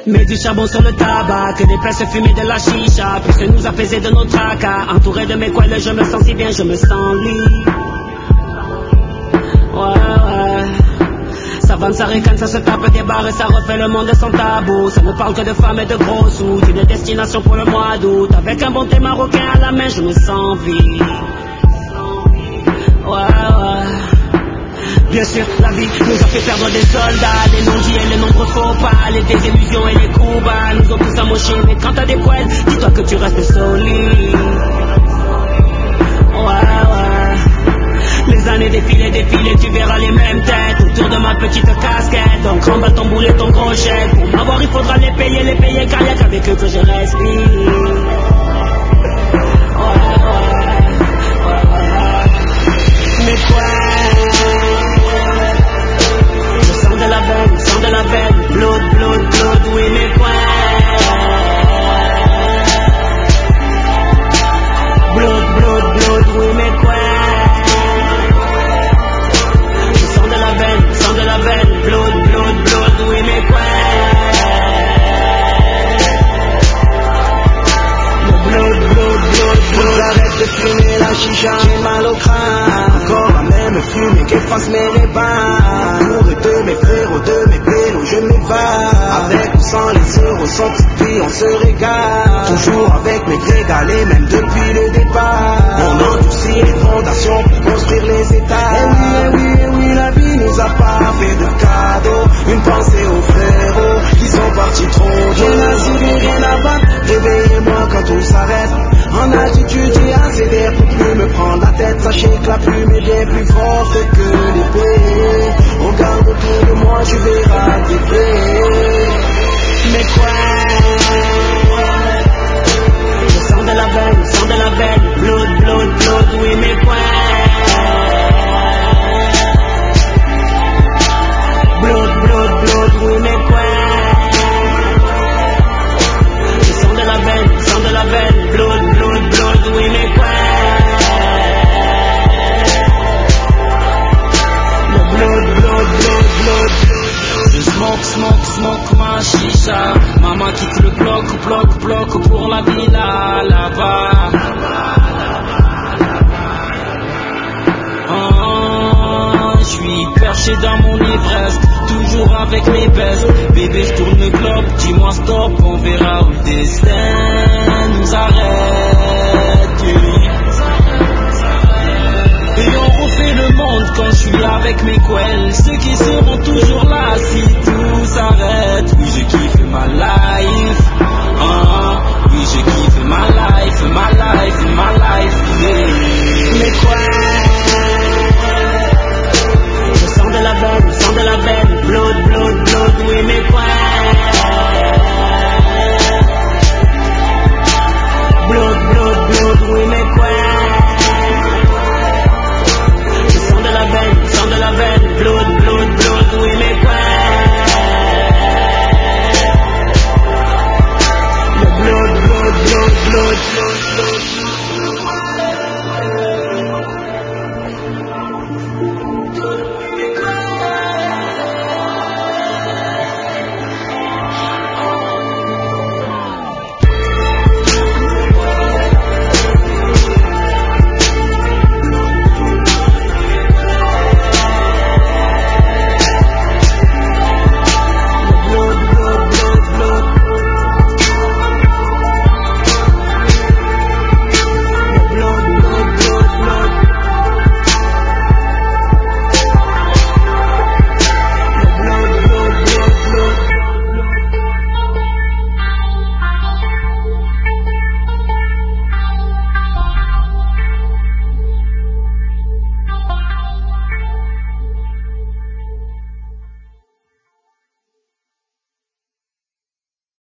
Mets du charbon sur le tabac, que des places fumées de la chicha, puisque nous apaiser de nos tracas. Entouré de mes coils, je me sens si bien, je me sens libre. Ouais. Ça vend, ça ricane, ça se tape des barres et ça refait le monde sans tabou. Ça ne parle que de femmes et de gros sous, d'une destination pour le mois d'août. Avec un bon thé marocain à la main, je me sens vive. Ouais. Bien sûr, la vie nous a fait perdre des soldats, des non-dits et les nombres faux pas, les désillusions et les coups bas nous ont tous amochés. Mais quand t'as des poils, dis-toi que tu restes solide. Ouais. Les années défilent, tu verras les mêmes têtes autour de ma petite casquette. Donc remballe ton boulet, ton gros chèque. Pour m'avoir, il faudra les payer, car y'a qu'avec eux que je respire. Mais quoi? Sang de la veine, blood, oui mais quoi? Blood, oui mais quoi? Sang de la veine, blood, oui mais quoi? Blood. Arrête de fumer la chicha, j'ai mal au crâne. Encore la même fumée qu'efface mes rébats. Amoureux de mes frérots, de mes pélos, je m'évade. Avec ou sans les euros, sans petite vie, on se régale. Toujours avec mes grégalés, même depuis le départ. On endurcit les fondations pour construire les états. Et oui, la vie nous a pas fait de cadeaux. Une pensée aux frérots qui sont partis trop tôt. Rien à subir, rien à battre, réveillez-moi quand tout s'arrête. En altitude j'ai assez d'air pour plus me prendre la tête. Sachez que la plume est bien plus forte que l'épée. Regarde autour de moi, tu verras des plaies. Mais quoi? Le sang de la veine, blood, oui mais quoi? Blood, oui mais quoi? Le sang de la veine, blood, oui mais quoi? Le blood. Je smoke ma chicha. Maman quitte le bloc pour la villa là-bas. Je suis perché dans mon ivresse, toujours avec mes